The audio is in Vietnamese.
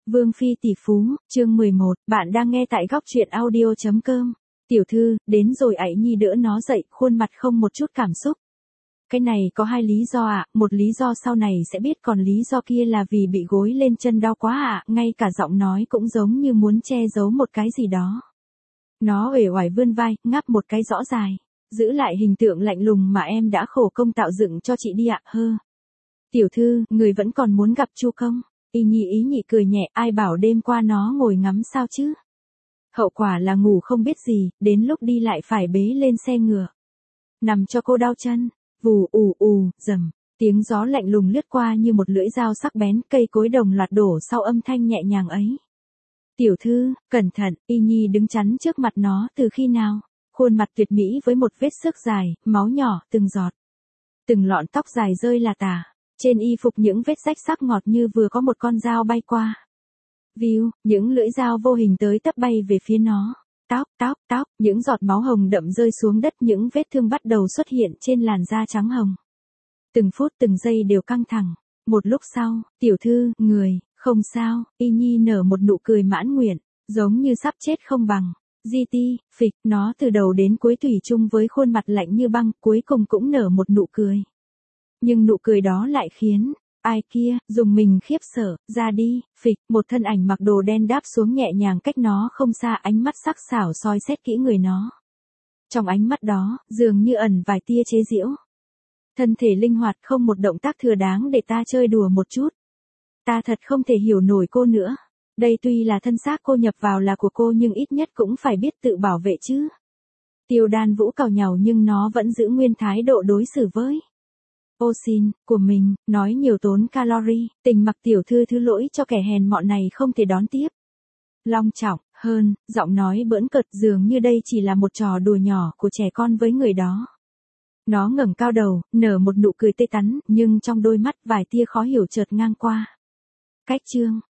Vương phi tỷ phú, chương 11, bạn đang nghe tại góc truyện audio.com. Tiểu thư, đến rồi ải nhi đỡ nó dậy, khuôn mặt không một chút cảm xúc. Cái này có hai lý do ạ, một lý do sau này sẽ biết, còn lý do kia là vì bị gối lên chân đau quá ạ, ngay cả giọng nói cũng giống như muốn che giấu một cái gì đó. Nó uể oải vươn vai, ngáp một cái rõ dài, giữ lại hình tượng lạnh lùng mà em đã khổ công tạo dựng cho chị đi ạ, hơ. Tiểu thư, người vẫn còn muốn gặp Chu công? Y Nhi ý nhị cười nhẹ, ai bảo đêm qua nó ngồi ngắm sao chứ? Hậu quả là ngủ không biết gì, đến lúc đi lại phải bế lên xe ngựa. Nằm cho cô đau chân, vù rầm, tiếng gió lạnh lùng lướt qua như một lưỡi dao sắc bén, cây cối đồng loạt đổ sau âm thanh nhẹ nhàng ấy. Tiểu thư, cẩn thận, Y Nhi đứng chắn trước mặt nó từ khi nào? Khuôn mặt tuyệt mỹ với một vết xước dài, máu nhỏ, từng giọt. Từng lọn tóc dài rơi là tả. Trên y phục những vết rách sắc ngọt như vừa có một con dao bay qua. View, những lưỡi dao vô hình tới tấp bay về phía nó. Tóc, những giọt máu hồng đậm rơi xuống đất, những vết thương bắt đầu xuất hiện trên làn da trắng hồng. Từng phút từng giây đều căng thẳng. Một lúc sau, tiểu thư, người, không sao, Y Nhi nở một nụ cười mãn nguyện, giống như sắp chết không bằng. Phịch, nó từ đầu đến cuối thủy chung với khuôn mặt lạnh như băng, cuối cùng cũng nở một nụ cười. Nhưng nụ cười đó lại khiến ai kia dùng mình khiếp sợ. Ra đi, phịch, một thân ảnh mặc đồ đen đáp xuống nhẹ nhàng cách nó không xa, ánh mắt sắc sảo soi xét kỹ người nó. Trong ánh mắt đó, dường như ẩn vài tia chế giễu. Thân thể linh hoạt, không một động tác thừa đáng để ta chơi đùa một chút. Ta thật không thể hiểu nổi cô nữa. Đây tuy là thân xác cô nhập vào là của cô, nhưng ít nhất cũng phải biết tự bảo vệ chứ. Tiêu Đan Vũ càu nhàu nhưng nó vẫn giữ nguyên thái độ đối xử với ô xin của mình, nói nhiều tốn calorie, tình mặc tiểu thư thứ lỗi cho kẻ hèn mọn này không thể đón tiếp. Long trọng hơn, giọng nói bỡn cợt, dường như đây chỉ là một trò đùa nhỏ của trẻ con với người đó. Nó ngẩng cao đầu, nở một nụ cười tươi tắn, nhưng trong đôi mắt vài tia khó hiểu chợt ngang qua. Cách chương